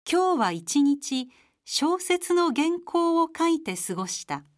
今日は一日小説の原稿を書いて過ごした。